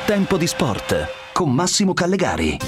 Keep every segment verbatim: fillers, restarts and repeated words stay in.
Tempo di sport con Massimo Callegari.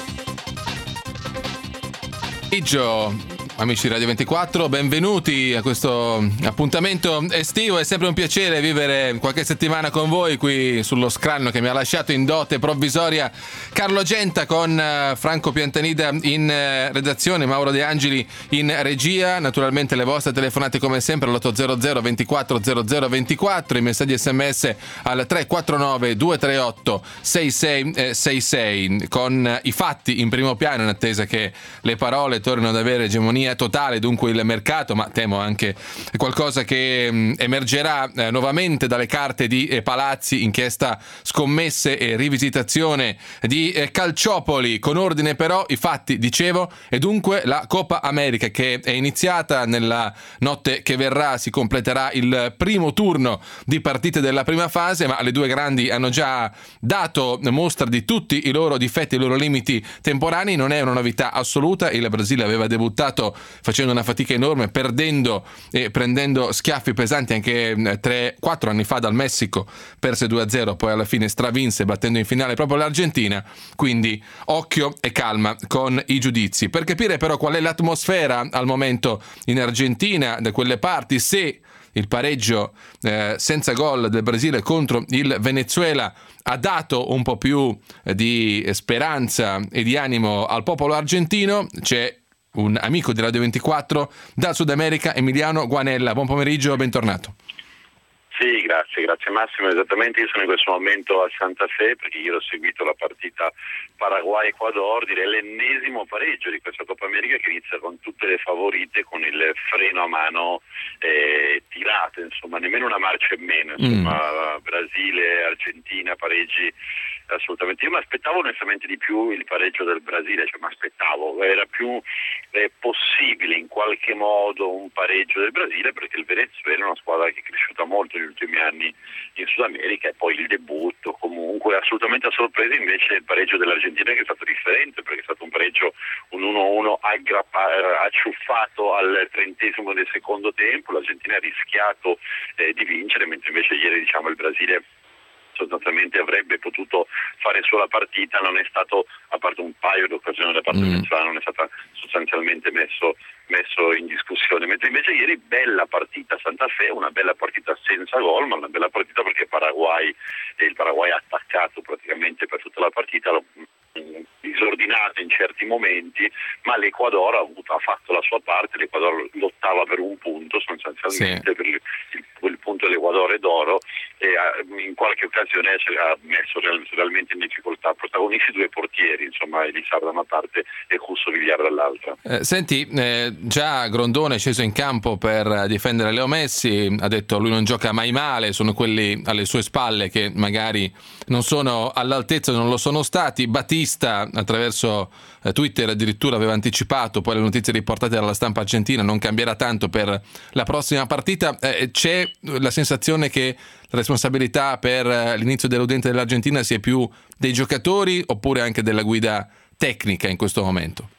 Pomeriggio, amici Radio ventiquattro, benvenuti a questo appuntamento estivo. È sempre un piacere vivere qualche settimana con voi qui sullo scranno che mi ha lasciato in dote provvisoria Carlo Genta, con Franco Piantanida in redazione, Mauro De Angeli in regia. Naturalmente le vostre telefonate come sempre all'otto zero zero ventiquattro zero zero ventiquattro, i messaggi sms al tre quattro nove due tre otto sei sei sei sei, con i fatti in primo piano, in attesa che le parole tornino ad avere egemonia totale, dunque il mercato, ma temo anche qualcosa che mh, emergerà eh, nuovamente dalle carte di eh, Palazzi, inchiesta scommesse e rivisitazione di eh, Calciopoli. Con ordine però i fatti, dicevo, e dunque la Coppa America, che è iniziata nella notte che verrà. Si completerà il primo turno di partite della prima fase, ma le due grandi hanno già dato mostra di tutti i loro difetti, i loro limiti temporanei. Non è una novità assoluta, il Brasile aveva debuttato facendo una fatica enorme, perdendo e prendendo schiaffi pesanti anche tre quattro anni fa dal Messico, perse due a zero, poi alla fine stravinse battendo in finale proprio l'Argentina. Quindi occhio e calma con i giudizi. Per capire però qual è l'atmosfera al momento in Argentina, da quelle parti, se il pareggio eh, senza gol del Brasile contro il Venezuela ha dato un po' più di speranza e di animo al popolo argentino, c'è un amico di Radio ventiquattro dal Sud America, Emiliano Guanella. Buon pomeriggio, bentornato. Sì, grazie, grazie Massimo. Esattamente, io sono in questo momento a Santa Fe perché ieri ho seguito la partita Paraguay-Ecuador, direi l'ennesimo pareggio di questa Coppa America, che inizia con tutte le favorite, con il freno a mano eh, tirato, insomma, nemmeno una marcia in meno, insomma, mm. Brasile, Argentina, pareggi assolutamente. Io mi aspettavo onestamente di più il pareggio del Brasile, cioè mi aspettavo, era più eh, possibile in qualche modo un pareggio del Brasile, perché il Venezuela è una squadra che è cresciuta molto negli ultimi anni in Sud America, e poi il debutto comunque assolutamente a sorpresa invece il pareggio dell'Argentina, che è stato differente, perché è stato un pareggio, un uno a uno aggrappa- acciuffato al trentesimo del secondo tempo. L'Argentina ha rischiato eh, di vincere, mentre invece ieri, diciamo, il Brasile sostanzialmente avrebbe potuto fare solo la partita, non è stato, a parte un paio di occasioni da parte mm. del Venezuela, non è stata sostanzialmente messo, messo in discussione, mentre invece ieri bella partita a Santa Fe, una bella partita senza gol, ma una bella partita perché Paraguay, il Paraguay ha attaccato praticamente per tutta la partita, lo, disordinata in certi momenti, ma l'Ecuador ha, avuto, ha fatto la sua parte. L'Ecuador lottava per un punto sostanzialmente, sì. per il, il, il punto dell'Ecuador è d'oro, e ha, in qualche occasione ha messo real, realmente in difficoltà protagonisti due portieri, insomma Elisar da una parte e Jusso Villar dall'altra. Eh, senti, eh, già Grondone è sceso in campo per difendere Leo Messi, ha detto lui non gioca mai male, sono quelli alle sue spalle che magari non sono all'altezza, non lo sono stati. Battista attraverso eh, Twitter addirittura aveva anticipato poi le notizie riportate dalla stampa argentina, non cambierà tanto per la prossima partita. Eh, c'è la sensazione che la responsabilità per l'inizio dell'udente dell'Argentina sia più dei giocatori oppure anche della guida tecnica in questo momento?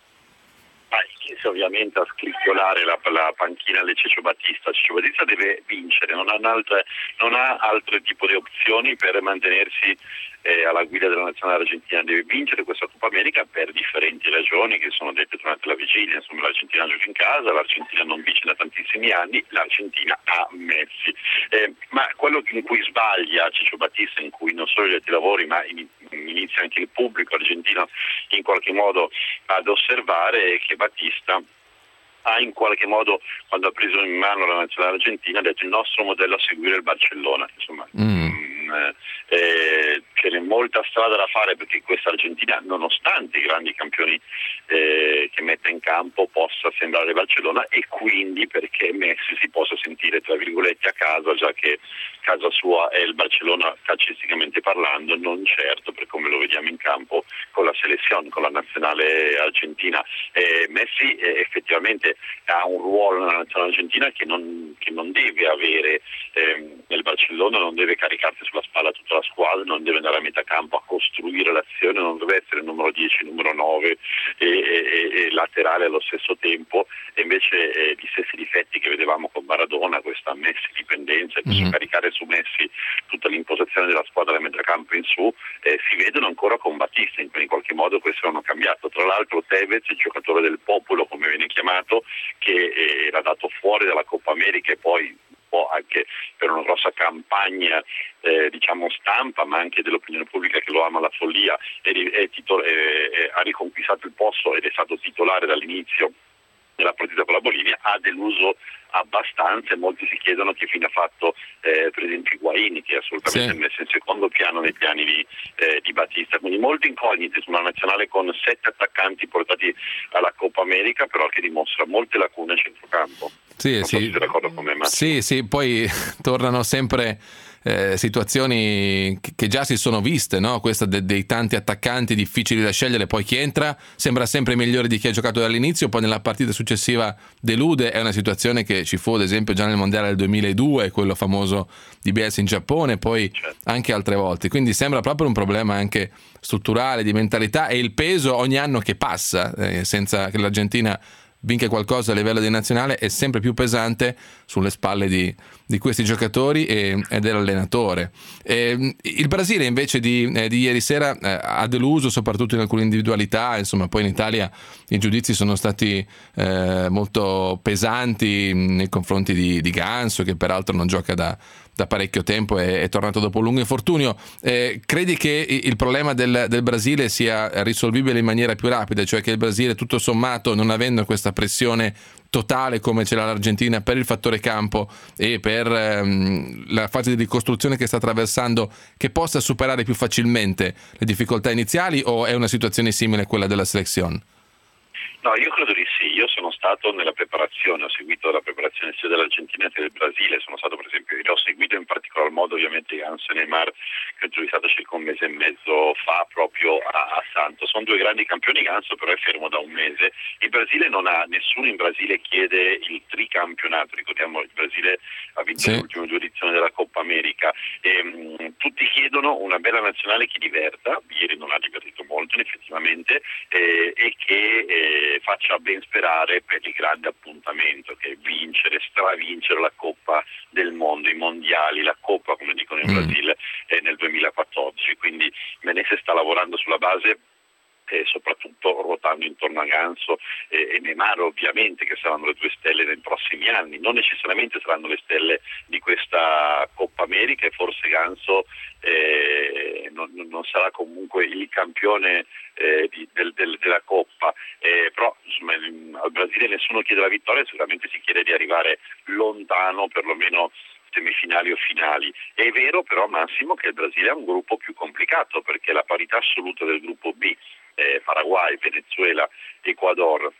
Ovviamente a scricchiolare la, la panchina del Ceccio Battista. Ceccio Battista deve vincere, non ha, altre, non ha altro tipo di opzioni per mantenersi eh, alla guida della nazionale argentina. Deve vincere questa Coppa America per differenti ragioni che sono dette durante la vigilia. Insomma, l'Argentina gioca in casa, l'Argentina non vince da tantissimi anni, l'Argentina ha Messi. Eh, ma quello in cui sbaglia Ceccio Battista, in cui non solo gli altri lavori ma in, inizia anche il pubblico argentino in qualche modo ad osservare, è che Battista ha in qualche modo, quando ha preso in mano la nazionale argentina, ha detto il nostro modello a seguire il Barcellona. Insomma, mm. mh, eh, c'è molta strada da fare perché questa Argentina, nonostante i grandi campioni eh, che mette in campo, possa sembrare Barcellona, e quindi perché Messi si possa sentire tra virgolette a casa, già che casa sua è il Barcellona calcisticamente parlando, non certo per come lo vediamo in campo con la selezione, con la nazionale argentina. Eh, Messi eh, effettivamente ha un ruolo nella nazionale argentina che non, che non deve avere eh, nel Barcellona, non deve caricarsi sulla spalla tutta la squadra, non deve andare a metà campo a costruire l'azione, non deve essere il numero dieci, il numero nove e, e, e laterale allo stesso tempo, e invece eh, gli stessi difetti che vedevamo con Maradona, questa Messi dipendenza, questo mm-hmm. caricare su Messi tutta l'impostazione della squadra da metacampo in su, eh, si vedono ancora con Battista, in, in qualche modo questo non ha cambiato. Tra l'altro Tevez, il giocatore del popolo come viene chiamato, che eh, era dato fuori dalla Coppa America e poi anche per una grossa campagna eh, diciamo stampa, ma anche dell'opinione pubblica che lo ama la follia, è, è titolo, è, è, ha riconquistato il posto ed è stato titolare dall'inizio della partita con la Bolivia, ha deluso abbastanza e molti si chiedono che fine ha fatto eh, per esempio Higuaín, che è assolutamente sì. messo in secondo piano nei piani di, eh, di Battista, quindi molte incognite su una nazionale con sette attaccanti portati alla Coppa America, però che dimostra molte lacune a centrocampo. Sì, non sì. so se sei d'accordo con me, Massimo. Sì, sì, poi tornano sempre eh, situazioni che, che già si sono viste, no? Questa de- dei tanti attaccanti difficili da scegliere, poi chi entra sembra sempre migliore di chi ha giocato dall'inizio, poi nella partita successiva delude. È una situazione che ci fu ad esempio già nel mondiale del duemiladue, quello famoso di Bielsa in Giappone, poi certo. anche altre volte, quindi sembra proprio un problema anche strutturale, di mentalità, e il peso ogni anno che passa eh, senza che l'Argentina vinca qualcosa a livello di nazionale è sempre più pesante sulle spalle di, di questi giocatori e, e dell'allenatore. E, il Brasile invece di, eh, di ieri sera eh, ha deluso soprattutto in alcune individualità, insomma poi in Italia i giudizi sono stati eh, molto pesanti nei confronti di, di Ganso, che peraltro non gioca da da parecchio tempo, è, è tornato dopo un lungo infortunio. Eh, credi che il problema del, del Brasile sia risolvibile in maniera più rapida, cioè che il Brasile tutto sommato, non avendo questa pressione totale come ce l'ha l'Argentina per il fattore campo e per ehm, la fase di ricostruzione che sta attraversando, che possa superare più facilmente le difficoltà iniziali, o è una situazione simile a quella della selezione? No, io credo di sì. Io sono stato nella preparazione, ho seguito la preparazione sia dell'Argentina che del Brasile. Sono stato per esempio, io ho seguito in particolar modo ovviamente Ganso e Neymar, che ho intervistato circa un mese e mezzo fa proprio a, a Santos. Sono due grandi campioni. Ganso però è fermo da un mese. Il Brasile non ha, nessuno in Brasile chiede il tricampionato. Ricordiamo, il Brasile ha vinto sì. le ultime due edizioni della Coppa America. E, mh, tutti chiedono una bella nazionale che diverta. Ieri non ha divertito molto effettivamente, eh, e che eh, faccia ben sperare per il grande appuntamento che è vincere, stravincere la Coppa del Mondo, i mondiali, la Coppa come dicono in mm. Brasile eh, nel duemilaquattordici. Quindi Menezes sta lavorando sulla base e soprattutto ruotando intorno a Ganso e, e Neymar, ovviamente, che saranno le due stelle nei prossimi anni. Non necessariamente saranno le stelle di questa Coppa America, e forse Ganso eh, non, non sarà comunque il campione eh, di, del, del, della Coppa, eh, però insomma, al Brasile nessuno chiede la vittoria, sicuramente si chiede di arrivare lontano, perlomeno semifinali o finali. È vero però, Massimo, che il Brasile ha un gruppo più complicato, perché la parità assoluta del gruppo B, eh, Paraguay, Venezuela, Ecuador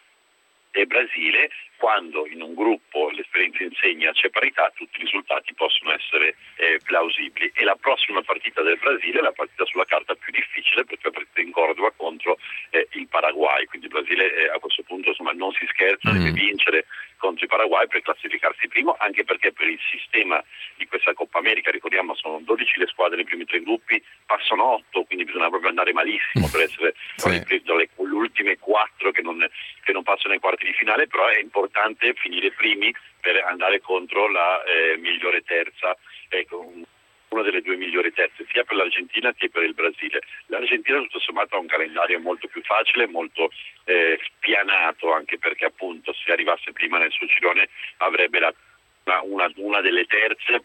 e Brasile, quando in un gruppo l'esperienza insegna c'è parità, tutti i risultati possono essere eh, plausibili. E la prossima partita del Brasile è la partita sulla carta più difficile, perché è la partita in Cordova contro eh, il Paraguay. Quindi il Brasile eh, a questo punto insomma non si scherza, mm. deve vincere contro il Paraguay per classificarsi primo, anche perché per il sistema di questa Coppa America, ricordiamo, sono dodici le squadre nei primi tre gruppi, passano otto, quindi bisogna proprio andare malissimo per essere sì. tra le, le ultime quattro che non, che non passano ai quarti di finale, però è importante finire primi per andare contro la eh, migliore terza, ecco, una delle due migliori terze, sia per l'Argentina che per il Brasile. L'Argentina tutto sommato ha un calendario molto più facile, molto eh, spianato, anche perché appunto se arrivasse prima nel suo girone avrebbe la, una, una, una delle terze,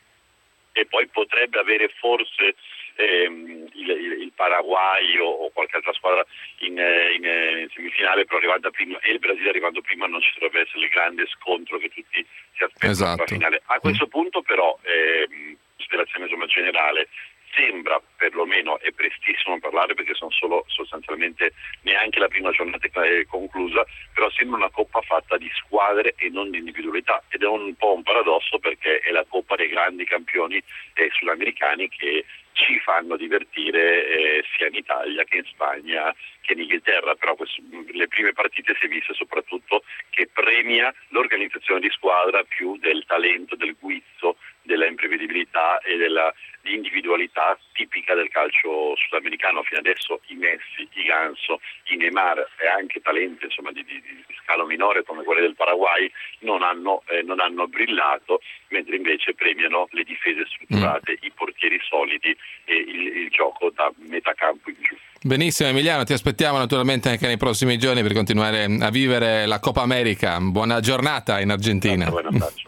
e poi potrebbe avere forse ehm, il, il, il Paraguay o, o qualche altra squadra in, in, in semifinale, però arrivando prima, e il Brasile arrivando prima non ci dovrebbe essere il grande scontro che tutti si aspettano esatto. per la finale. A questo mm. punto però ehm, considerazione insomma generale, sembra, perlomeno è prestissimo parlare perché sono solo sostanzialmente neanche la prima giornata è conclusa, però sembra una coppa fatta di squadre e non di individualità, ed è un po' un paradosso perché è la coppa dei grandi campioni eh, sudamericani che ci fanno divertire eh, sia in Italia che in Spagna che in Inghilterra. Però questo, le prime partite si è viste soprattutto che premia l'organizzazione di squadra più del talento, del guizzo, della imprevedibilità e della individualità tipica storica del calcio sudamericano. Fino adesso i Messi, i Ganso, i Neymar e anche talenti insomma di, di, di scalo minore come quelli del Paraguay non hanno, eh, non hanno brillato, mentre invece premiano le difese strutturate, mm. i portieri solidi e il, il gioco da metà campo in giù. Benissimo Emiliano, ti aspettiamo naturalmente anche nei prossimi giorni per continuare a vivere la Coppa America. Buona giornata in Argentina. Buon abbraccio.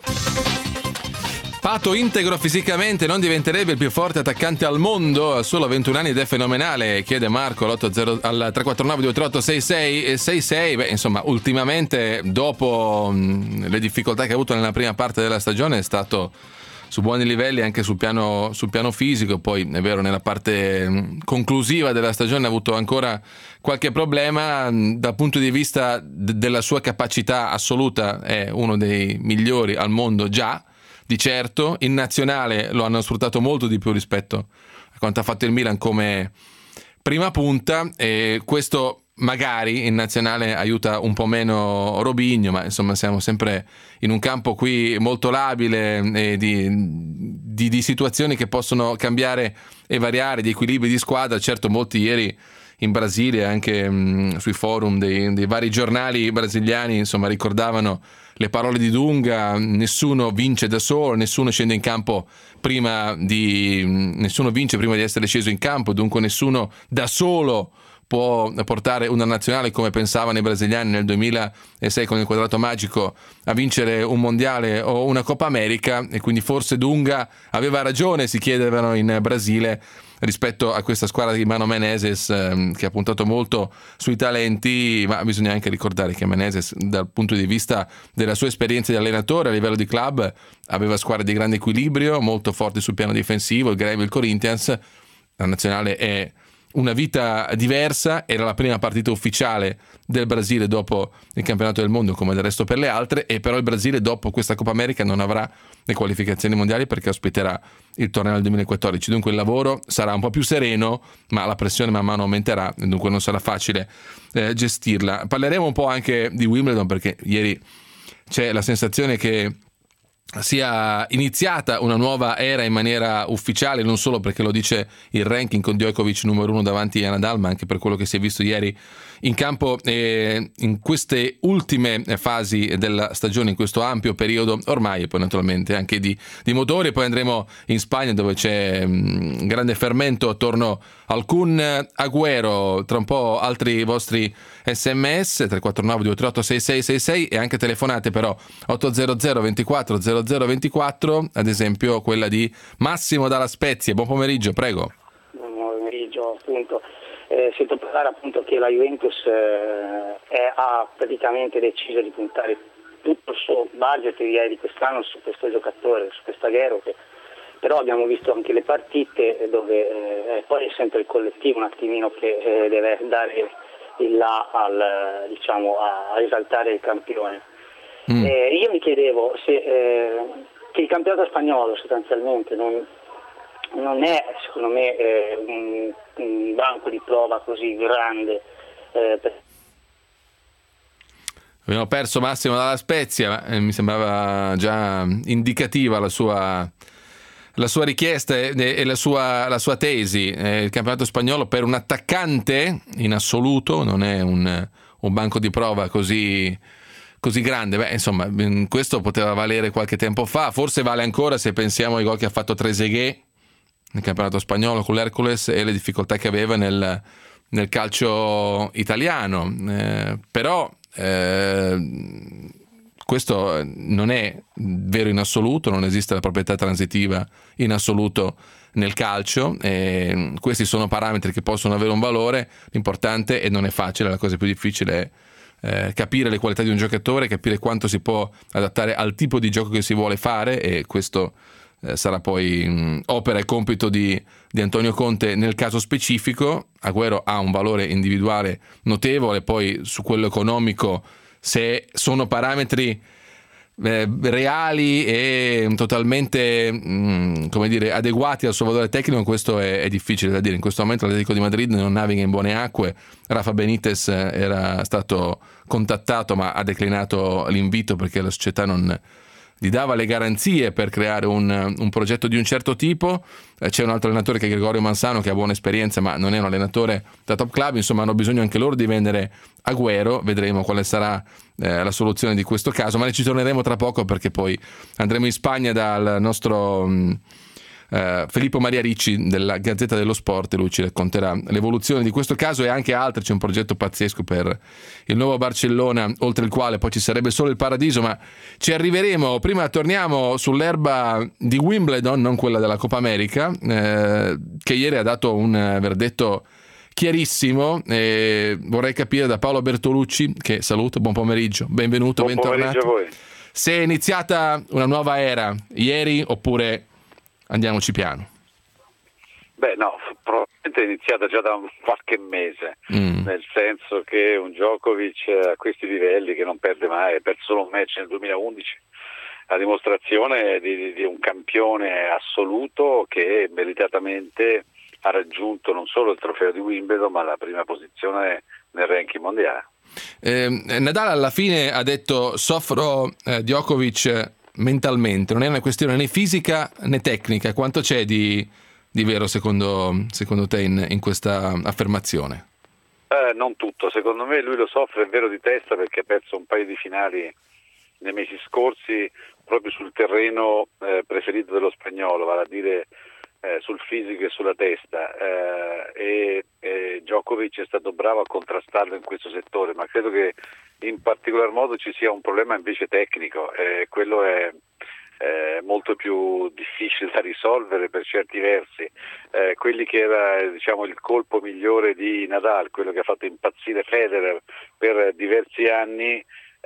Pato integro fisicamente non diventerebbe il più forte attaccante al mondo, a solo ventuno anni ed è fenomenale, chiede Marco al tre quattro nove due tre otto sei sei sei sei. Beh, insomma, ultimamente dopo mh, le difficoltà che ha avuto nella prima parte della stagione è stato su buoni livelli anche sul piano, sul piano fisico. Poi è vero, nella parte mh, conclusiva della stagione ha avuto ancora qualche problema. Mh, dal punto di vista d- della sua capacità assoluta è uno dei migliori al mondo già, di certo. In nazionale lo hanno sfruttato molto di più rispetto a quanto ha fatto il Milan come prima punta, e questo magari in nazionale aiuta un po' meno Robinho, ma insomma siamo sempre in un campo qui molto labile e di, di, di situazioni che possono cambiare e variare, di equilibri di squadra. Certo, molti ieri in Brasile, anche mh, sui forum dei, dei vari giornali brasiliani, insomma ricordavano le parole di Dunga: nessuno vince da solo, nessuno scende in campo prima di nessuno vince prima di essere sceso in campo, dunque nessuno da solo può portare una nazionale, come pensavano i brasiliani nel duemilasei con il quadrato magico, a vincere un mondiale o una Coppa America. E quindi forse Dunga aveva ragione, si chiedevano in Brasile, rispetto a questa squadra di Mano Menezes, ehm, che ha puntato molto sui talenti. Ma bisogna anche ricordare che Menezes, dal punto di vista della sua esperienza di allenatore a livello di club, aveva squadre di grande equilibrio, molto forti sul piano difensivo, il Grêmio, il Corinthians. La nazionale è una vita diversa, era la prima partita ufficiale del Brasile dopo il campionato del mondo, come del resto per le altre, e però il Brasile dopo questa Coppa America non avrà le qualificazioni mondiali perché ospiterà il torneo del duemilaquattordici, dunque il lavoro sarà un po' più sereno, ma la pressione man mano aumenterà e dunque non sarà facile eh, gestirla. Parleremo un po' anche di Wimbledon, perché ieri c'è la sensazione che sia iniziata una nuova era in maniera ufficiale, non solo perché lo dice il ranking con Djokovic numero uno davanti a Nadal, ma anche per quello che si è visto ieri in campo eh, in queste ultime fasi della stagione, in questo ampio periodo ormai, e poi naturalmente anche di, di motori. Poi andremo in Spagna, dove c'è un grande fermento attorno al Kun Agüero. Tra un po' altri vostri sms tre quattro nove due tre otto sei sei sei sei e anche telefonate però otto zero zero ventiquattro zero zero ventiquattro, ad esempio quella di Massimo dalla Spezia. Buon pomeriggio, prego. Buon pomeriggio, appunto. Eh, sento parlare appunto che la Juventus eh, è, ha praticamente deciso di puntare tutto il suo budget direi di quest'anno su questo giocatore, su questo Agüero, che però abbiamo visto anche le partite dove eh, poi è sempre il collettivo un attimino che eh, deve dare il là al, diciamo, a risaltare il campione. Mm. Eh, io mi chiedevo se eh, che il campionato spagnolo sostanzialmente non, non è secondo me eh, un, un banco di prova così grande. Eh, per... Abbiamo perso Massimo dalla Spezia, ma eh, mi sembrava già indicativa la sua, la sua richiesta e, e la, sua, la sua tesi. Eh, il campionato spagnolo per un attaccante in assoluto non è un, un banco di prova così, così grande. Beh, insomma, questo poteva valere qualche tempo fa, forse vale ancora se pensiamo ai gol che ha fatto Trezeguet nel campionato spagnolo con l'Hercules e le difficoltà che aveva nel, nel calcio italiano. Eh, però eh, questo non è vero in assoluto, non esiste la proprietà transitiva in assoluto nel calcio, e questi sono parametri che possono avere un valore. L'importante, e non è facile, la cosa più difficile è eh, capire le qualità di un giocatore, capire quanto si può adattare al tipo di gioco che si vuole fare, e questo eh, sarà poi mh, opera e compito di, di Antonio Conte nel caso specifico. Agüero ha un valore individuale notevole, poi su quello economico, se sono parametri eh, reali e totalmente mh, come dire, adeguati al suo valore tecnico, questo è, è difficile da dire. In questo momento l'Atletico di Madrid non naviga in buone acque. Rafa Benitez era stato contattato ma ha declinato l'invito perché la società non, gli dava le garanzie per creare un, un progetto di un certo tipo. Eh, c'è un altro allenatore che è Gregorio Mansano, che ha buona esperienza ma non è un allenatore da top club, insomma hanno bisogno anche loro di vendere Agüero. Vedremo quale sarà eh, la soluzione di questo caso, ma ne ci torneremo tra poco, perché poi andremo in Spagna dal nostro mh, Uh, Filippo Maria Ricci della Gazzetta dello Sport, e lui ci racconterà l'evoluzione di questo caso e anche altri. C'è un progetto pazzesco per il nuovo Barcellona, oltre il quale poi ci sarebbe solo il paradiso, ma ci arriveremo. Prima torniamo sull'erba di Wimbledon, non quella della Coppa America, eh, che ieri ha dato un verdetto chiarissimo, e vorrei capire da Paolo Bertolucci, che saluto, buon pomeriggio, benvenuto, buon bentornato. Buon pomeriggio a voi. Se è iniziata una nuova era ieri oppure andiamoci piano? Beh no, probabilmente è iniziata già da un qualche mese, mm. nel senso che un Djokovic a questi livelli, che non perde mai, ha perso solo un match nel duemilaundici, a dimostrazione di, di un campione assoluto che meritatamente ha raggiunto non solo il trofeo di Wimbledon ma la prima posizione nel ranking mondiale. Eh, Nadal alla fine ha detto: soffro eh, Djokovic mentalmente, non è una questione né fisica né tecnica. Quanto c'è di, di vero secondo, secondo te in, in questa affermazione? Eh, non tutto, secondo me lui lo soffre, è vero, di testa, perché ha perso un paio di finali nei mesi scorsi proprio sul terreno eh, preferito dello spagnolo, vale a dire eh, sul fisico e sulla testa, eh, e, e Djokovic è stato bravo a contrastarlo in questo settore, ma credo che in particolar modo ci sia un problema invece tecnico, e quello è eh, molto più difficile da risolvere per certi versi. Eh, quelli che era, diciamo, il colpo migliore di Nadal, quello che ha fatto impazzire Federer per diversi anni,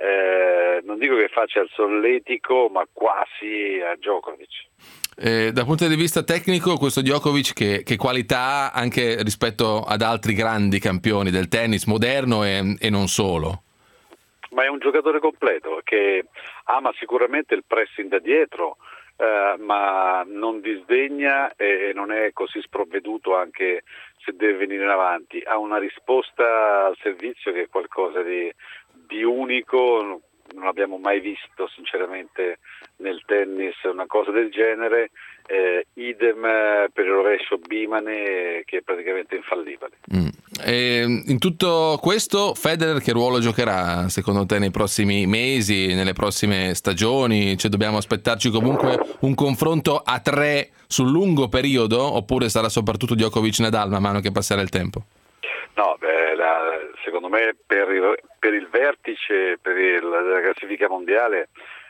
eh, non dico che faccia il solletico, ma quasi a Djokovic. Eh, dal punto di vista tecnico, questo Djokovic che, che qualità ha anche rispetto ad altri grandi campioni del tennis moderno e, e non solo? Ma è un giocatore completo che ama sicuramente il pressing da dietro, eh, ma non disdegna e non è così sprovveduto anche se deve venire in avanti. Ha una risposta al servizio che è qualcosa di, di unico, non abbiamo mai visto sinceramente nel tennis una cosa del genere. Eh, idem per il rovescio Bimane, che è praticamente infallibile. Mm. E in tutto questo Federer che ruolo giocherà secondo te nei prossimi mesi, nelle prossime stagioni? Cioè, dobbiamo aspettarci comunque un confronto a tre sul lungo periodo, oppure sarà soprattutto Djokovic-Nadal man mano che passerà il tempo? No, beh, la, secondo me per il, per il vertice per il, la classifica mondiale,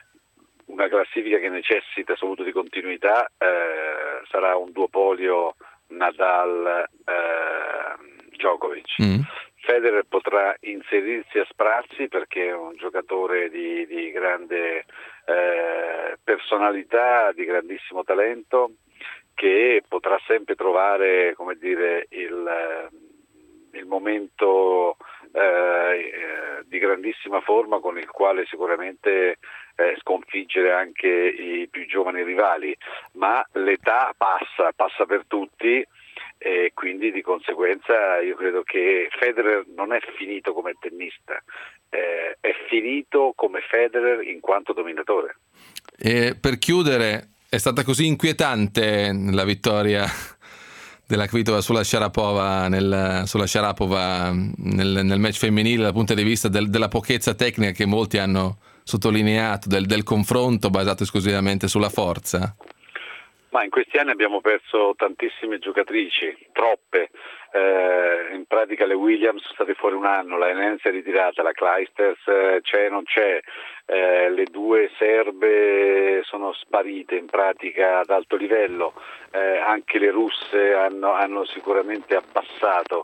una classifica che necessita soprattutto di continuità, eh, sarà un duopolio Nadal eh, Djokovic. Mm. Federer potrà inserirsi a sprazzi perché è un giocatore di, di grande eh, personalità, di grandissimo talento, che potrà sempre trovare, come dire, il, il momento eh, di grandissima forma con il quale sicuramente eh, sconfiggere anche i più giovani rivali, ma l'età passa, passa per tutti, e quindi di conseguenza io credo che Federer non è finito come tennista, eh, è finito come Federer in quanto dominatore. E per chiudere, è stata così inquietante la vittoria della Kvitova sulla Sharapova nel, sulla Sharapova nel, nel match femminile dal punto di vista del, della pochezza tecnica che molti hanno sottolineato, del, del confronto basato esclusivamente sulla forza? Ma in questi anni abbiamo perso tantissime giocatrici, troppe. Eh, in pratica le Williams sono state fuori un anno, la Enense è ritirata, la Clijsters eh, c'è non c'è, eh, le due serbe sono sparite in pratica ad alto livello, eh, anche le russe hanno, hanno sicuramente abbassato.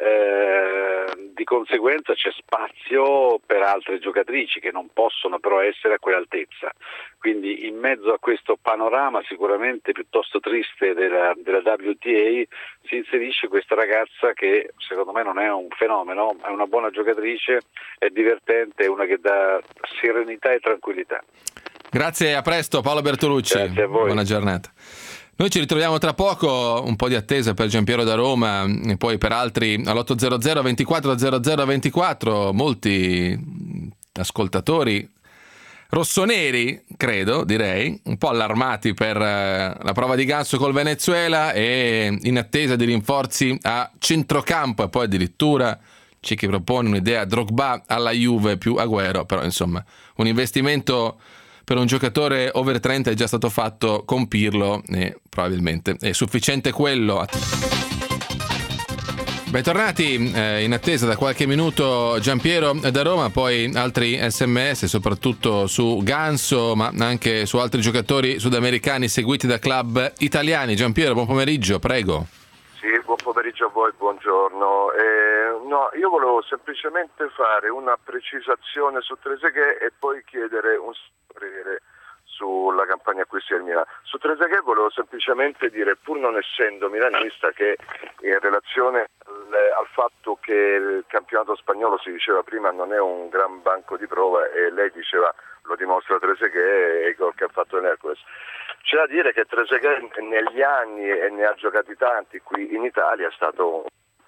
Eh, di conseguenza c'è spazio per altre giocatrici che non possono però essere a quell'altezza, quindi in mezzo a questo panorama sicuramente piuttosto triste della, della W T A si inserisce questa ragazza che secondo me non è un fenomeno, è una buona giocatrice, è divertente, è una che dà serenità e tranquillità. Grazie, a presto Paolo Bertolucci. Grazie a voi. Buona giornata. Noi ci ritroviamo tra poco, un po' di attesa per Giampiero da Roma e poi per altri all'otto zero zero ventiquattro zero zero ventiquattro. Molti ascoltatori rossoneri, credo, direi, un po' allarmati per eh, la prova di Ganso col Venezuela e in attesa di rinforzi a centrocampo, e poi addirittura c'è chi propone un'idea Drogba alla Juve più Agüero, però insomma un investimento per un giocatore over trenta è già stato fatto con Pirlo e probabilmente è sufficiente quello. Bentornati, eh, in attesa da qualche minuto Giampiero da Roma, poi altri sms soprattutto su Ganso ma anche su altri giocatori sudamericani seguiti da club italiani. Giampiero, buon pomeriggio, prego. Sì, buon pomeriggio a voi, buongiorno. Eh, no, io volevo semplicemente fare una precisazione su Trezeguet e poi chiedere un parere sulla campagna acquisti del Milan. Su Trezeguet volevo semplicemente dire, pur non essendo milanista, che in relazione al, al fatto che il campionato spagnolo, si diceva prima, non è un gran banco di prova, e lei diceva lo dimostra Trezeguet e i gol che ha fatto l'Hercules. C'è da dire che Trezeguet negli anni, e ne ha giocati tanti qui in Italia, è stato un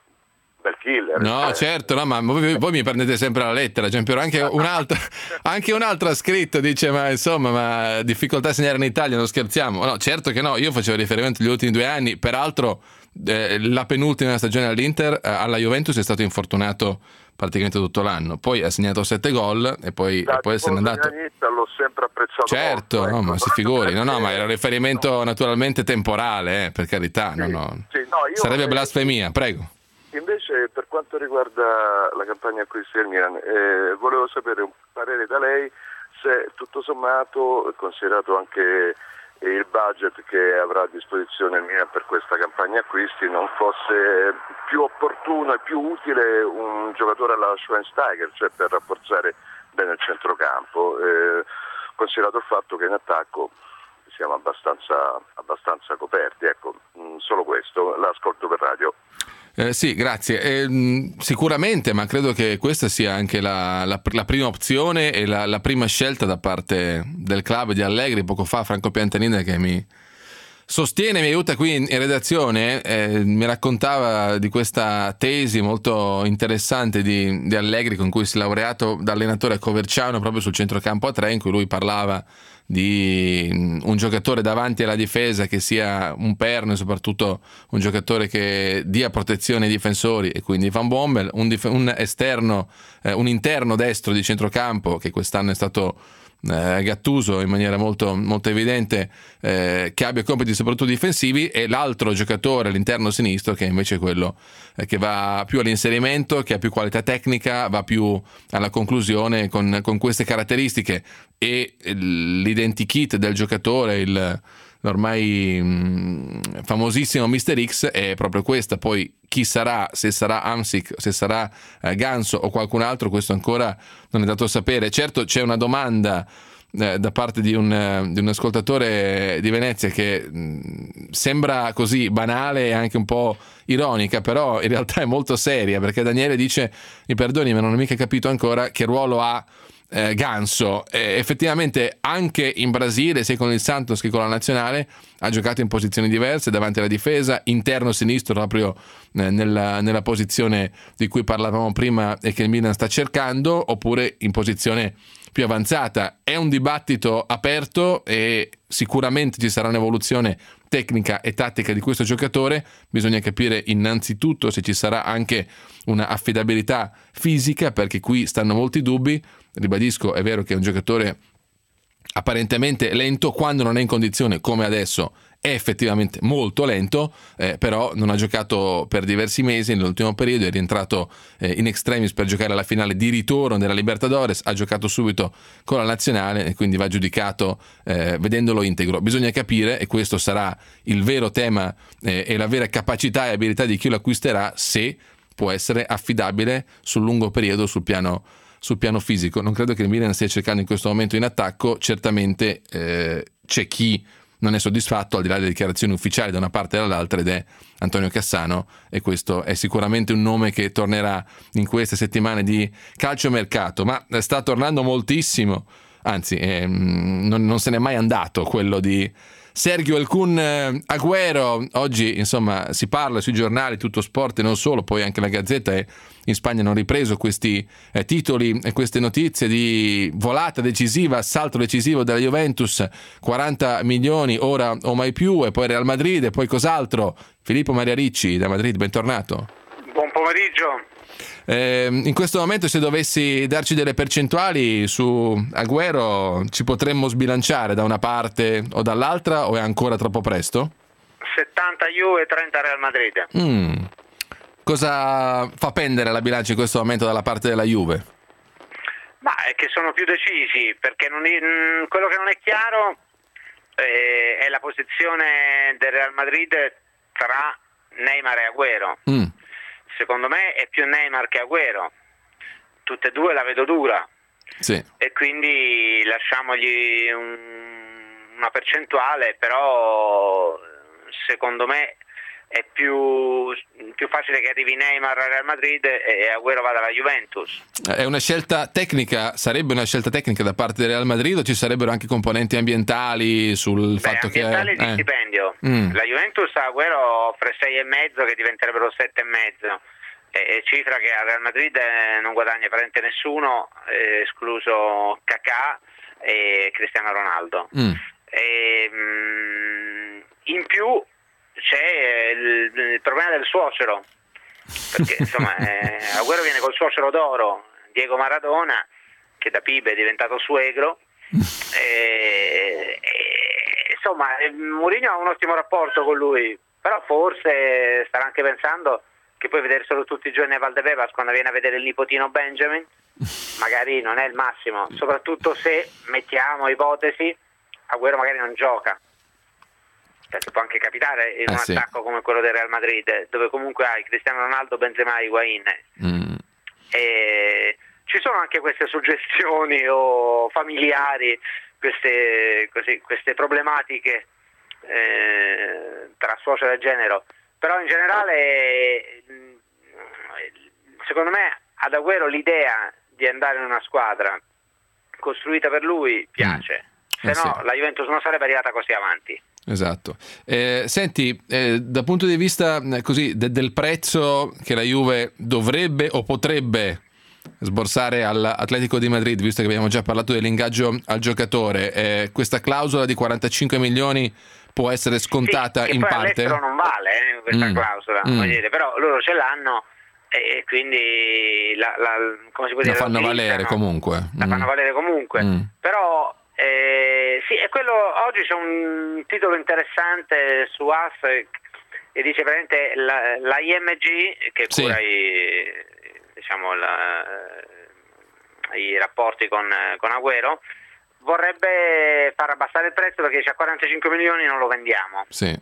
bel killer. No, eh. certo, no, ma voi, voi mi prendete sempre la lettera, Giampiero. Anche un'altra, anche un'altra ha scritto, dice, ma insomma, ma difficoltà a segnare in Italia, non scherziamo. No, certo che no, io facevo riferimento agli ultimi due anni, peraltro eh, la penultima stagione all'Inter, eh, alla Juventus è stato infortunato praticamente tutto l'anno, poi ha segnato sette gol e poi, da, e poi se n'è andato. L'ho sempre apprezzato certo, molto, no, ecco. ma si figuri, no, no, ma era un riferimento naturalmente temporale, eh, per carità, sì, no, no. Sì, no, io sarebbe eh, blasfemia, prego. Invece, per quanto riguarda la campagna acquisti del Milan, eh, volevo sapere un parere da lei se tutto sommato, considerato anche il budget che avrà a disposizione il Milan per questa campagna acquisti, non fosse più opportuno e più utile un giocatore alla Schweinsteiger, cioè per rafforzare bene il centrocampo, eh, considerato il fatto che in attacco siamo abbastanza, abbastanza coperti. Ecco, mh, solo questo, l'ascolto per radio. Eh, sì, grazie. Eh, sicuramente, ma credo che questa sia anche la, la, la prima opzione e la, la prima scelta da parte del club di Allegri. Poco fa Franco Piantanini, che mi sostiene, mi aiuta qui in, in redazione, eh, mi raccontava di questa tesi molto interessante di, di Allegri, con cui si è laureato da allenatore a Coverciano proprio sul centrocampo a tre, in cui lui parlava di un giocatore davanti alla difesa che sia un perno e soprattutto un giocatore che dia protezione ai difensori, e quindi Van Bommel, un, dif- un esterno, eh, un interno destro di centrocampo che quest'anno è stato eh, Gattuso in maniera molto, molto evidente, eh, che abbia compiti soprattutto difensivi, e l'altro giocatore all'interno sinistro che è invece quello eh, che va più all'inserimento, che ha più qualità tecnica, va più alla conclusione con, con queste caratteristiche. E l'identikit del giocatore, il ormai mh, famosissimo mister X, è proprio questa. Poi chi sarà, se sarà Hamsik, se sarà eh, Ganso o qualcun altro, questo ancora non è dato sapere. Certo, c'è una domanda eh, da parte di un, eh, di un ascoltatore di Venezia che mh, sembra così banale e anche un po' ironica, però in realtà è molto seria, perché Daniele dice: mi perdoni, ma non ho mica capito ancora che ruolo ha Eh, Ganso. Eh, effettivamente anche in Brasile, sia con il Santos che con la nazionale, ha giocato in posizioni diverse davanti alla difesa, interno sinistro proprio eh, nella, nella posizione di cui parlavamo prima e che il Milan sta cercando, oppure in posizione più avanzata. È un dibattito aperto e sicuramente ci sarà un'evoluzione tecnica e tattica di questo giocatore. Bisogna capire innanzitutto se ci sarà anche una affidabilità fisica, perché qui stanno molti dubbi. Ribadisco, è vero che è un giocatore apparentemente lento, quando non è in condizione come adesso è effettivamente molto lento, eh, però non ha giocato per diversi mesi nell'ultimo periodo, è rientrato eh, in extremis per giocare alla finale di ritorno della Libertadores, ha giocato subito con la nazionale e quindi va giudicato eh, vedendolo integro. Bisogna capire, e questo sarà il vero tema eh, e la vera capacità e abilità di chi lo acquisterà, se può essere affidabile sul lungo periodo sul piano sul piano fisico. Non credo che il Milan stia cercando in questo momento in attacco. Certamente eh, c'è chi non è soddisfatto, al di là delle dichiarazioni ufficiali da una parte e dall'altra, ed è Antonio Cassano, e questo è sicuramente un nome che tornerà in queste settimane di calciomercato. Ma sta tornando moltissimo, anzi eh, non, non se n'è mai andato quello di Sergio El Kun Agüero. Oggi insomma si parla sui giornali, tutto sport e non solo, poi anche la Gazzetta e in Spagna hanno ripreso questi eh, titoli e queste notizie di volata decisiva, assalto decisivo della Juventus, quaranta milioni ora o mai più, e poi Real Madrid, e poi cos'altro? Filippo Maria Ricci da Madrid, bentornato. Buon pomeriggio. Eh, in questo momento, se dovessi darci delle percentuali su Agüero, ci potremmo sbilanciare da una parte o dall'altra, o è ancora troppo presto? settanta Juve e trenta Real Madrid. Mm. Cosa fa pendere la bilancia in questo momento dalla parte della Juve? Ma è che sono più decisi, perché non è, mh, quello che non è chiaro eh, è la posizione del Real Madrid tra Neymar e Agüero. Mm. Secondo me è più Neymar che Agüero, tutte e due la vedo dura, sì. E quindi lasciamogli un, una percentuale, però secondo me è più, più facile che arrivi Neymar al Real Madrid e Agüero vada alla Juventus. È una scelta tecnica, sarebbe una scelta tecnica da parte del Real Madrid, o ci sarebbero anche componenti ambientali sul Beh, fatto ambientali che... di eh. stipendio. Mm. La Juventus a Agüero offre sei e mezzo che diventerebbero sette e mezzo, e cifra che al Real Madrid non guadagna praticamente nessuno, eh, escluso Kakà e Cristiano Ronaldo. Mm. E, mm, in più c'è il, il problema del suocero, perché insomma eh, Agüero viene col suocero d'oro, Diego Maradona, che da pibe è diventato suegro, e, e, insomma Mourinho ha un ottimo rapporto con lui, però forse starà anche pensando che poi vederselo tutti i giorni a Valdebebas quando viene a vedere il nipotino Benjamin magari non è il massimo, soprattutto se, mettiamo ipotesi, Agüero magari non gioca, perché può anche capitare in eh un sì. attacco come quello del Real Madrid, dove comunque hai Cristiano Ronaldo, Benzema e Higuaín. Mm. E ci sono anche queste suggestioni o familiari, queste, così, queste problematiche eh, tra suocero e genero, però in generale secondo me ad Agüero l'idea di andare in una squadra costruita per lui piace, mm. eh se no sì. la Juventus non sarebbe arrivata così avanti. Esatto. Eh, senti, eh, dal punto di vista eh, così de- del prezzo che la Juve dovrebbe o potrebbe sborsare all'Atletico di Madrid, visto che abbiamo già parlato dell'ingaggio al giocatore, eh, questa clausola di quarantacinque milioni può essere scontata sì, in poi parte? All'estero non vale eh, questa mm. clausola, mm. dire, però loro ce l'hanno e quindi la, la, come si può dire, la fanno valere comunque. La mm. fanno valere comunque, mm. però eh, sì, è quello. Oggi c'è un titolo interessante su A S e dice veramente la, la I M G che sì. cura i, diciamo la, i rapporti con, con Agüero, vorrebbe far abbassare il prezzo perché dice a quarantacinque milioni non lo vendiamo. Sì.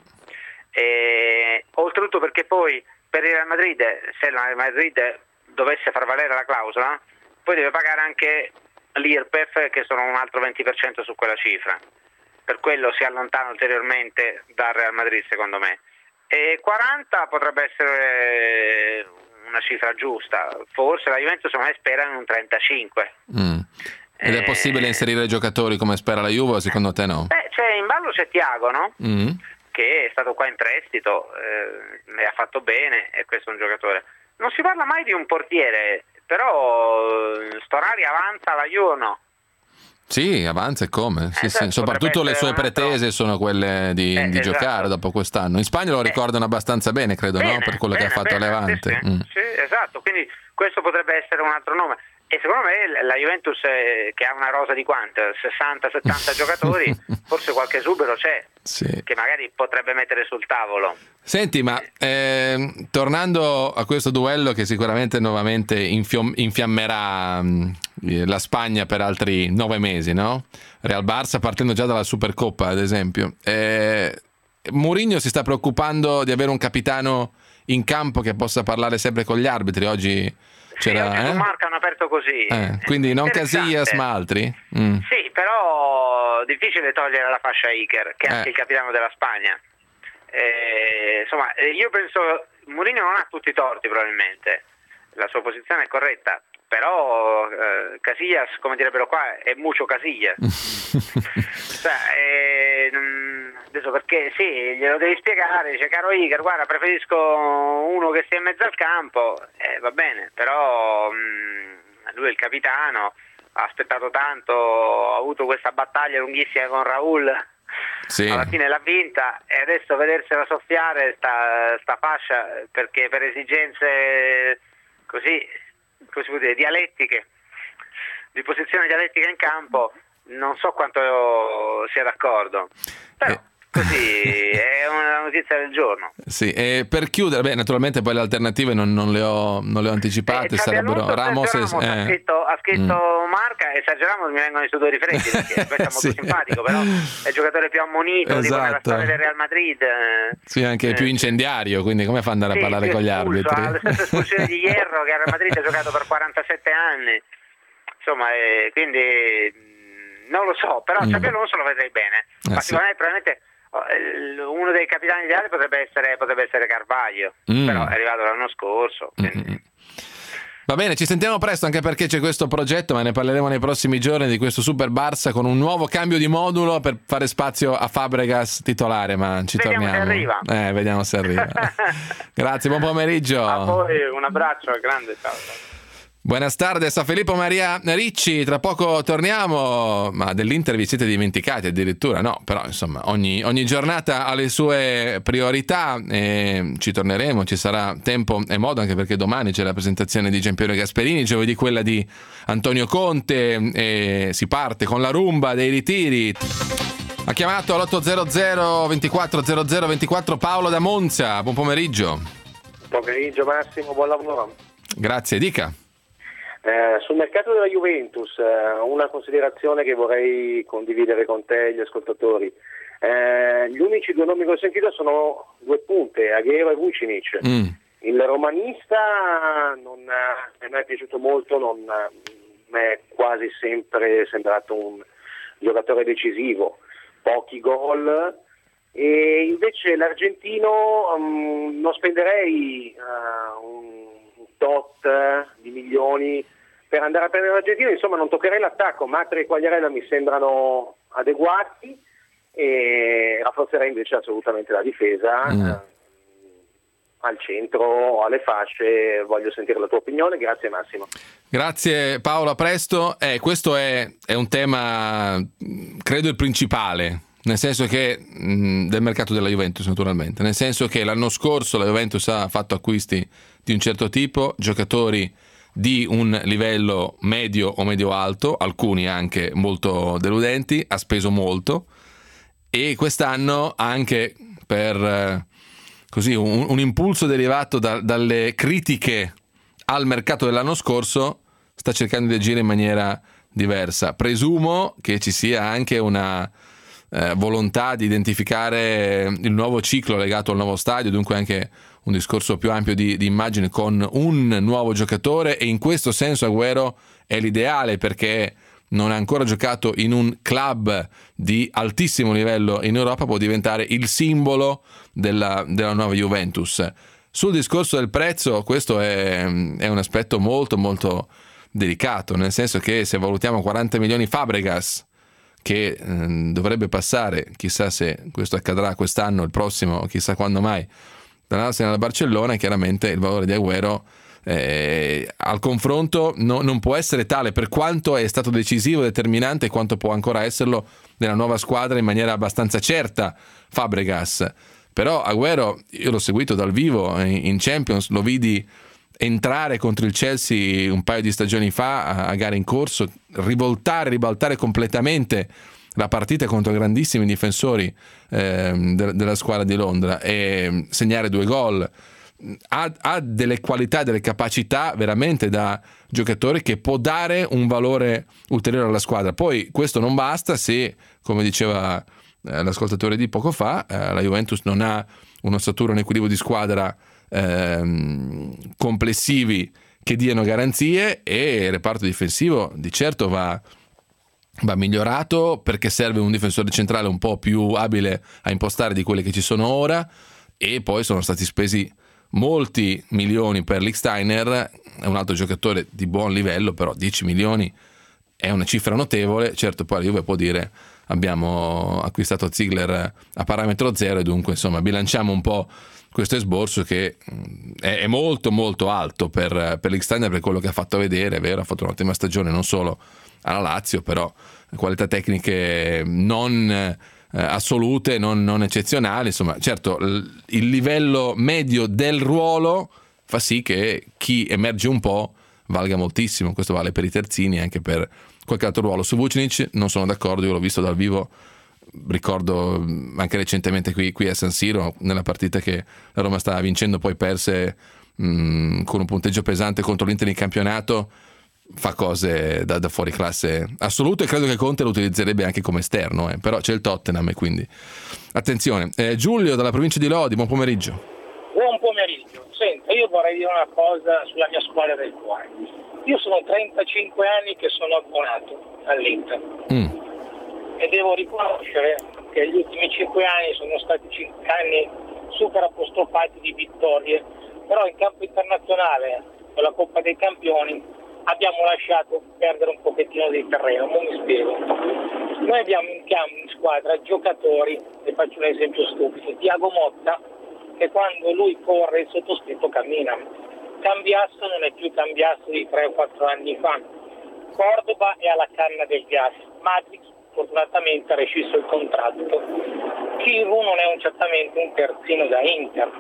E, oltretutto perché poi per il Real Madrid, se il Real Madrid dovesse far valere la clausola, poi deve pagare anche l'I R P E F, che sono un altro venti per cento su quella cifra. Per quello si allontana ulteriormente dal Real Madrid, secondo me. E quaranta potrebbe essere una cifra giusta. Forse la Juventus secondo me spera in un trentacinque. Mm. Ed è possibile inserire giocatori come spera la Juve, o secondo te no? Beh, c'è in ballo c'è Thiago, no? Mm. Che è stato qua in prestito, eh, ha fatto bene, e questo è un giocatore. Non si parla mai di un portiere, però Storari avanza alla Juve o no? Sì, avanza e come? Sì, eh, sì. Soprattutto le sue pretese altro... sono quelle di, eh, di esatto. giocare dopo quest'anno. In Spagna lo ricordano eh. abbastanza bene, credo, bene, no? Per quello bene, che ha fatto bene, a Levante. Sì, sì. Mm. Sì, esatto, quindi questo potrebbe essere un altro nome. E secondo me la Juventus, eh, che ha una rosa di quanto? sessanta settanta giocatori, forse qualche esubero c'è, sì. che magari potrebbe mettere sul tavolo. Senti, ma eh, tornando a questo duello che sicuramente nuovamente infiom- infiammerà mh, la Spagna per altri nove mesi, no? Real Barça partendo già dalla Supercoppa, ad esempio. Eh, Mourinho si sta preoccupando di avere un capitano in campo che possa parlare sempre con gli arbitri. Oggi c'era, sì, oggi eh? Marca hanno aperto così. Eh, quindi non Casillas ma altri? Mm. Sì, però difficile togliere la fascia Iker, che è eh. anche il capitano della Spagna. Eh, insomma, io penso Mourinho non ha tutti i torti, probabilmente la sua posizione è corretta, però eh, Casillas, come direbbero qua, è mucho Casillas. cioè, eh, adesso perché sì, glielo devi spiegare, dice caro Iker, guarda, preferisco uno che sia in mezzo al campo, eh, va bene, però mh, lui è il capitano, ha aspettato tanto, ha avuto questa battaglia lunghissima con Raul, sì. Alla fine l'ha vinta e adesso vedersela soffiare sta, sta fascia, perché per esigenze così, come si può dire, dialettiche, di posizione dialettica in campo, non so quanto sia d'accordo, però eh. così è una notizia del giorno. Sì, e per chiudere, beh, naturalmente poi le alternative non, non, le, ho, non le ho anticipate, eh, sarebbero Ramos, Ramos e, eh. ha scritto, ha scritto mm. Marca e Sergio Ramos mi vengono i sudori freddi perché questo è molto sì. simpatico, però è il giocatore più ammonito, esatto. tipo nella storia del Real Madrid, sì, anche eh. più incendiario, quindi come fa ad andare sì, a parlare con gli arbitri? Ha la stessa espulsione di Hierro che al Real Madrid ha giocato per quarantasette anni, insomma, eh, quindi non lo so, però mm. Xabi Alonso lo vedrei bene, eh, ma sì. secondo me probabilmente uno dei capitani ideali potrebbe essere, potrebbe essere Carvalho, mm. però è arrivato l'anno scorso. Mm. Va bene, ci sentiamo presto, anche perché c'è questo progetto, ma ne parleremo nei prossimi giorni, di questo Super Barça con un nuovo cambio di modulo per fare spazio a Fabregas titolare, ma ci vediamo torniamo. Se arriva. Eh, vediamo se arriva. Grazie, buon pomeriggio. A voi un abbraccio grande, ciao. Buenas tardes a Filippo Maria Ricci, tra poco torniamo, ma dell'Inter vi siete dimenticati addirittura, no, però insomma ogni, ogni giornata ha le sue priorità e ci torneremo, ci sarà tempo e modo, anche perché domani c'è la presentazione di Giampiero Gasperini, giovedì quella di Antonio Conte e si parte con la rumba dei ritiri. Ha chiamato all'otto zero zero ventiquattro zero zero ventiquattro Paolo da Monza, buon pomeriggio. Buon pomeriggio Massimo, buon lavoro. Grazie, dica. Eh, sul mercato della Juventus, eh, una considerazione che vorrei condividere con te e gli ascoltatori. Eh, gli unici due nomi che ho sentito sono due punte, Agüero e Vucinic. Mm. Il romanista non, eh, mi è piaciuto molto, non mi è quasi sempre sembrato un giocatore decisivo, pochi gol, e invece l'argentino um, non spenderei uh, un tot di milioni per andare a prendere l'Argentina, insomma non toccherei l'attacco, Matri e Quagliarella mi sembrano adeguati e rafforzerei invece assolutamente la difesa mm. eh, al centro o alle fasce. Voglio sentire la tua opinione, grazie Massimo. Grazie Paolo, a presto. Eh, questo è, è un tema credo il principale, nel senso che mh, del mercato della Juventus naturalmente, nel senso che l'anno scorso la Juventus ha fatto acquisti di un certo tipo, giocatori di un livello medio o medio-alto, alcuni anche molto deludenti, ha speso molto e quest'anno anche per eh, così un, un impulso derivato da, dalle critiche al mercato dell'anno scorso sta cercando di agire in maniera diversa. Presumo che ci sia anche una eh, volontà di identificare il nuovo ciclo legato al nuovo stadio, dunque anche un discorso più ampio di, di immagine con un nuovo giocatore, e in questo senso Agüero è l'ideale perché non ha ancora giocato in un club di altissimo livello in Europa, può diventare il simbolo della, della nuova Juventus. Sul discorso del prezzo, questo è, è un aspetto molto molto delicato, nel senso che se valutiamo quaranta milioni Fabregas, che eh, dovrebbe passare, chissà se questo accadrà quest'anno, il prossimo, chissà quando mai, dall'Arsenal alla Barcellona, chiaramente il valore di Agüero eh, al confronto no, non può essere tale, per quanto è stato decisivo, determinante, e quanto può ancora esserlo nella nuova squadra in maniera abbastanza certa Fabregas. Però Agüero io l'ho seguito dal vivo in Champions, lo vidi entrare contro il Chelsea un paio di stagioni fa a gare in corso, rivoltare, ribaltare completamente la partita contro grandissimi difensori eh, de- della squadra di Londra e segnare due gol. Ha, ha delle qualità, delle capacità veramente da giocatore che può dare un valore ulteriore alla squadra. Poi questo non basta se, come diceva eh, l'ascoltatore di poco fa, eh, la Juventus non ha un'ossatura, un equilibrio di squadra eh, complessivi che diano garanzie, e il reparto difensivo di certo va va migliorato, perché serve un difensore centrale un po' più abile a impostare di quelli che ci sono ora, e poi sono stati spesi molti milioni per Lichtsteiner, è un altro giocatore di buon livello, però dieci milioni è una cifra notevole. Certo, poi la Juve può dire abbiamo acquistato Ziegler a parametro zero e dunque insomma bilanciamo un po' questo esborso che è, è molto molto alto per, per l'X-Thunder, per quello che ha fatto vedere. È vero, ha fatto un'ottima stagione non solo alla Lazio, però qualità tecniche non eh, assolute, non, non eccezionali, insomma certo l- il livello medio del ruolo fa sì che chi emerge un po' valga moltissimo. Questo vale per i terzini e anche per qualche altro ruolo. Su Vucinic non sono d'accordo, io l'ho visto dal vivo, ricordo anche recentemente qui, qui a San Siro, nella partita che la Roma stava vincendo, poi perse mh, con un punteggio pesante contro l'Inter in campionato. Fa cose da, da fuori classe assoluto, e credo che Conte lo utilizzerebbe anche come esterno, eh. Però c'è il Tottenham e quindi attenzione. eh, Giulio dalla provincia di Lodi, buon pomeriggio. Buon pomeriggio. Senta, io vorrei dire una cosa sulla mia squadra del cuore. Io sono trentacinque anni che sono abbonato all'Inter mm. e devo riconoscere che gli ultimi cinque anni sono stati cinque anni super apostrofati di vittorie, però in campo internazionale con la Coppa dei Campioni abbiamo lasciato perdere un pochettino di terreno. Non mi spiego. Noi abbiamo in campo in squadra giocatori, e faccio un esempio stupido, Thiago Motta, che quando lui corre il sottoscritto cammina. Cambiasso non è più Cambiasso di tre o quattro anni fa. Cordoba è alla canna del gas. Matrix fortunatamente ha rescisso il contratto. Chiru non è un, certamente un terzino da Inter.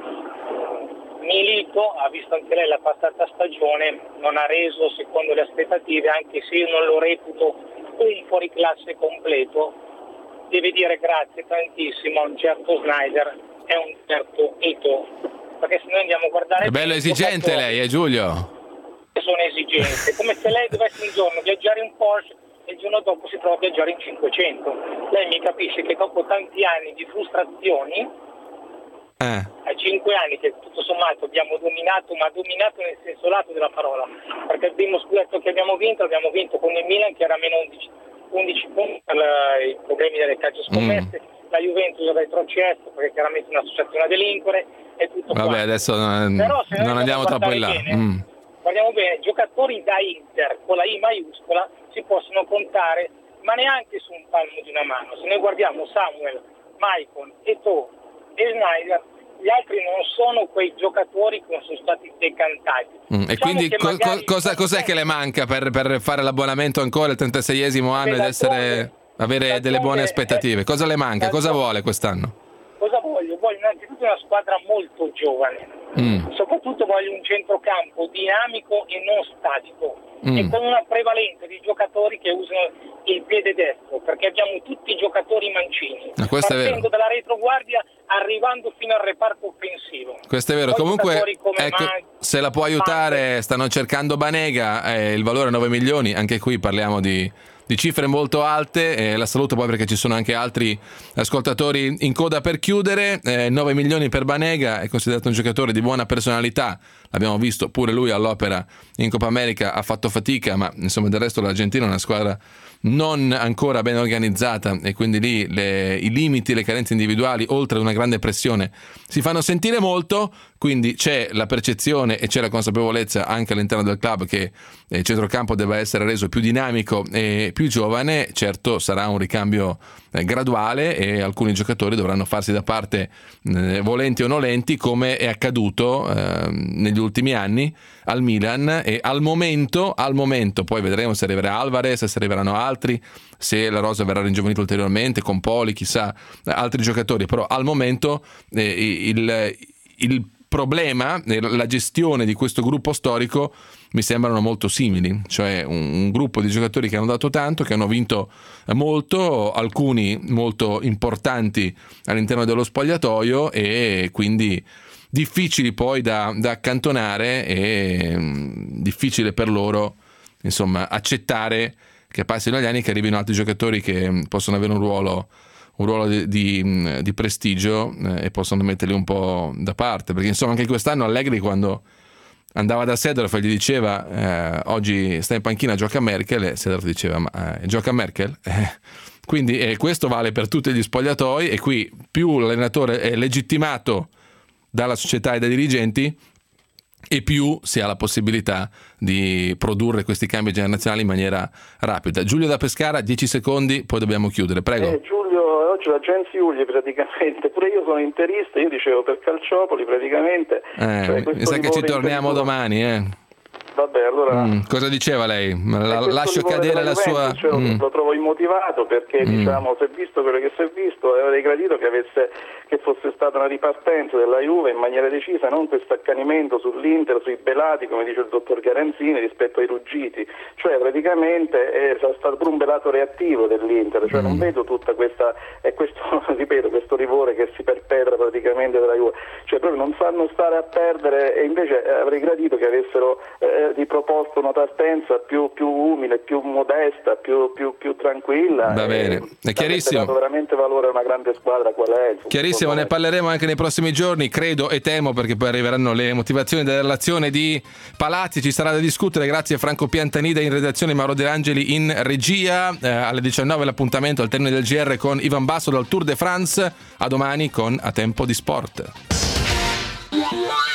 Milito ha visto anche lei la passata stagione, non ha reso secondo le aspettative, anche se io non lo reputo un fuoriclasse completo. Deve dire grazie tantissimo a un certo Snyder e a un certo Ito, perché se noi andiamo a guardare... È bello esigente lei, eh Giulio? Sono esigente, come se lei dovesse un giorno viaggiare in Porsche e il giorno dopo si trova a viaggiare in cinquecento. Lei mi capisce che dopo tanti anni di frustrazioni, Eh. a cinque anni che tutto sommato abbiamo dominato, ma dominato nel senso lato della parola, perché il primo scudetto che abbiamo vinto l'abbiamo vinto con il Milan che era meno undici, undici punti per la, i problemi delle calcio scommesse, mm. la Juventus è retrocesso perché chiaramente è un'associazione a delinquere e tutto. Vabbè, quanto. adesso non, Però, non andiamo troppo in là. Bene, mm. guardiamo bene, giocatori da Inter con la I maiuscola si possono contare, ma neanche su un palmo di una mano. Se noi guardiamo Samuel, Maicon, Eto'o e Snyder, gli altri non sono quei giocatori che sono stati decantati. Mm, e diciamo quindi co- co- cosa, cos'è che le manca per, per fare l'abbonamento ancora il trentaseiesimo anno ed essere, avere delle buone aspettative? Cosa le manca? Cosa vuole quest'anno? Cosa voglio? Voglio innanzitutto una squadra molto giovane, mm. soprattutto voglio un centrocampo dinamico e non statico, mm. e con una prevalenza di giocatori che usano il piede destro, perché abbiamo tutti giocatori mancini, ah, questo partendo è vero. dalla retroguardia arrivando fino al reparto offensivo. Questo è vero. Poi comunque ecco, Man- se la può aiutare, stanno cercando Banega, eh, il valore è nove milioni, anche qui parliamo di, di cifre molto alte, eh, la saluto poi perché ci sono anche altri ascoltatori in coda per chiudere. eh, nove milioni per Banega, è considerato un giocatore di buona personalità, l'abbiamo visto pure lui all'Opera in Coppa America, ha fatto fatica, ma insomma del resto l'Argentina è una squadra non ancora ben organizzata e quindi lì le, i limiti, le carenze individuali oltre ad una grande pressione si fanno sentire molto, quindi c'è la percezione e c'è la consapevolezza anche all'interno del club che il centrocampo debba essere reso più dinamico e più giovane. Certo sarà un ricambio eh, graduale e alcuni giocatori dovranno farsi da parte eh, volenti o nolenti, come è accaduto eh, negli ultimi anni al Milan, e al momento al momento poi vedremo se arriverà Alvarez, se arriveranno altri, se la rosa verrà ringiovanita ulteriormente con Poli, chissà, altri giocatori, però al momento eh, il, il problema, la gestione di questo gruppo storico mi sembrano molto simili, cioè un, un gruppo di giocatori che hanno dato tanto, che hanno vinto molto, alcuni molto importanti all'interno dello spogliatoio e quindi difficili poi da, da accantonare e mh, difficile per loro insomma accettare che passino gli anni e che arrivino altri giocatori che possono avere un ruolo un ruolo di, di, di prestigio eh, e possono metterli un po' da parte, perché insomma anche quest'anno Allegri, quando andava da Seedorf e gli diceva eh, oggi sta in panchina, gioca a Merkel, e Seedorf diceva ma eh, gioca a Merkel? Eh, quindi eh, questo vale per tutti gli spogliatoi, e qui più l'allenatore è legittimato dalla società e dai dirigenti e più si ha la possibilità di produrre questi cambi generazionali in maniera rapida. Giulio da Pescara, dieci secondi, poi dobbiamo chiudere, prego. Eh, Giulio, oggi la Genziugli praticamente, pure io sono interista, io dicevo per Calciopoli praticamente. Eh, cioè mi sa che ci torniamo domani, eh. Vabbè, allora... Mm, cosa diceva lei? La, lascio cadere la sua... Cioè, mm. Lo trovo immotivato perché, mm. diciamo, si è visto quello che si è visto e avrei gradito che, avesse, che fosse stata una ripartenza della Juve in maniera decisa, non questo accanimento sull'Inter, sui belati, come dice il dottor Garanzini, rispetto ai ruggiti. Cioè, praticamente è stato pure un belato reattivo dell'Inter, cioè mm. non vedo tutta questa, e questo, ripeto, questo rigore che si perpetra praticamente della Juve. Cioè, proprio non sanno stare a perdere e invece avrei gradito che avessero... Eh, riproposto una partenza più, più umile, più modesta, più, più, più tranquilla. Va bene, è chiarissimo. Ha dato veramente valore a una grande squadra qual è. Chiarissimo, ne parleremo anche nei prossimi giorni, credo e temo, perché poi arriveranno le motivazioni della relazione di Palazzi, ci sarà da discutere. Grazie a Franco Piantanida in redazione, Mauro De Angeli in regia. Eh, alle diciannove l'appuntamento al termine del G R con Ivan Basso dal Tour de France. A domani con A Tempo di Sport.